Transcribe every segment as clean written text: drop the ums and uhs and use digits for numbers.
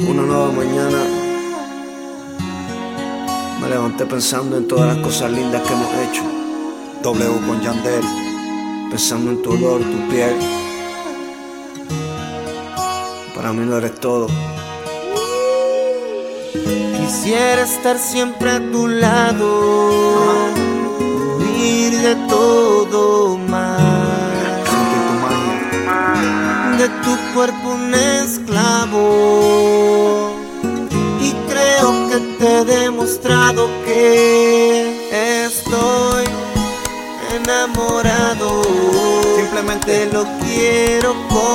Una nueva mañana me levanté pensando en todas las cosas lindas que hemos hecho. W con Yandel. Pensando en tu olor, tu piel. Para mí no eres todo. Quisiera estar siempre a tu lado, huir de todo mal, Sentir tu magia. de tu cuerpo un esclavo. Y creo que te he demostrado que estoy enamorado. Simplemente Te lo quiero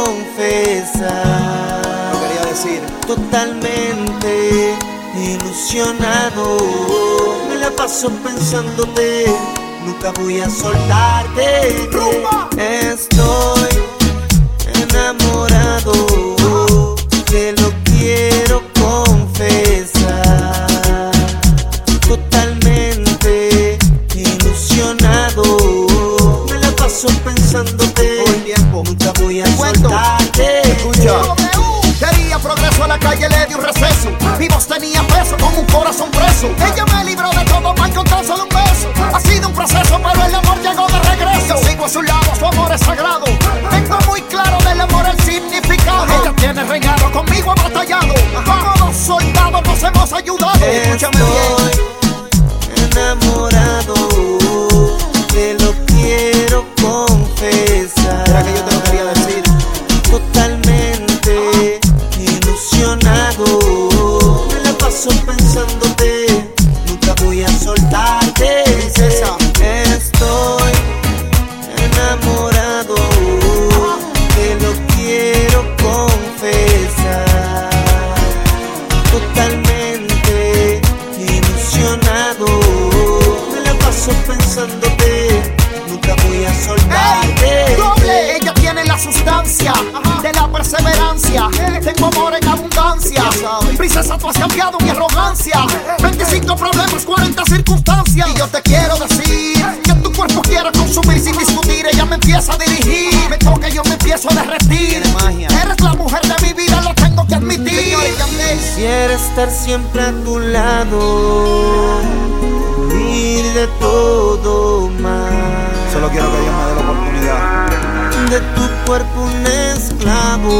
confesar. lo quería decir. Totalmente ilusionado, me la paso pensándote, nunca voy a soltarte. Estoy enamorado, te lo quiero confesar. Totalmente ilusionado, me la paso pensándote, Todo el tiempo. nunca voy a Cuento. soltarte. Escucha. Quería progreso, a la calle le di un receso. Mi voz tenía peso, con un corazón preso. Ella me libró de todo mal con tan solo un beso. Ha sido un proceso, pero el amor llegó de regreso. Yo sigo a su lado, su amor es sagrado. Tengo muy claro del amor el significado. Ella tiene reinado, conmigo ha batallado. Como dos soldados nos hemos ayudado. Escúchame bien. Estoy enamorado, te lo quiero confesar. Era que yo te lo quería decir. Totalmente ilusionado, me la paso pensándote, nunca voy a soltarte. Princesa. Estoy enamorado, te lo quiero confesar. Totalmente ilusionado, me la paso pensándote, nunca voy a soltarte. Doble, ella tiene la sustancia de la perseverancia. Tengo amor en abundancia. Princesa, tú has cambiado mi arrogancia. 25 problemas, 40 circunstancias. Y yo te quiero decir que tu cuerpo quiero consumir sin discutir. Ella me empieza a dirigir, me toca y yo me empiezo a derretir. Tiene magia. Eres la mujer de mi vida, lo tengo que admitir. Quisiera estar siempre a tu lado, huir de todo mal, Solo quiero que Dios me dé la oportunidad. de tu cuerpo un esclavo.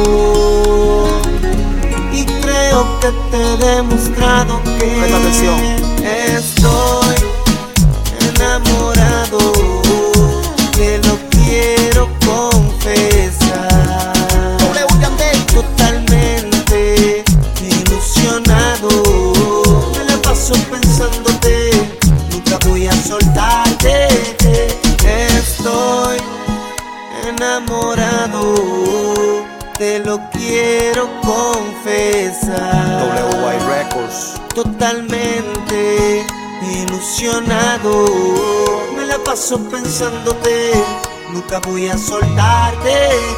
Y creo que te he demostrado que Presta atención. estoy enamorado, te lo quiero confesar. W Yandel. Totalmente ilusionado, me la paso pensándote, nunca voy a soltarte. Estoy enamorado, te lo quiero confesar. WY Records. Totalmente ilusionado, me la paso pensándote, nunca voy a soltarte.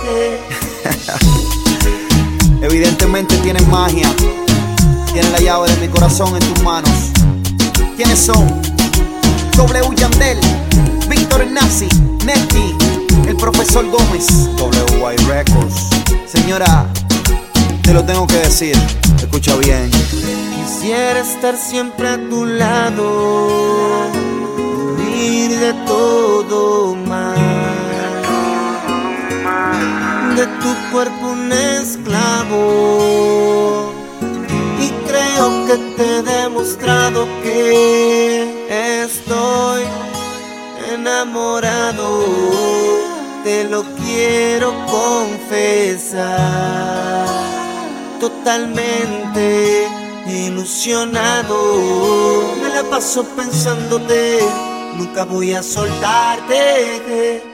Evidentemente tienen magia. Tienen la llave de mi corazón en tus manos. ¿Quiénes son? W Yandel, Víctor Nazi, Neti, el profesor Gómez. WY Records. Señora, te lo tengo que decir. Escucha bien. Quisiera estar siempre a tu lado, huir de todo mal, de tu cuerpo un esclavo. Y creo que te he demostrado que estoy enamorado, te lo quiero confesar. Totalmente ilusionado, me la paso pensándote, nunca voy a soltarte.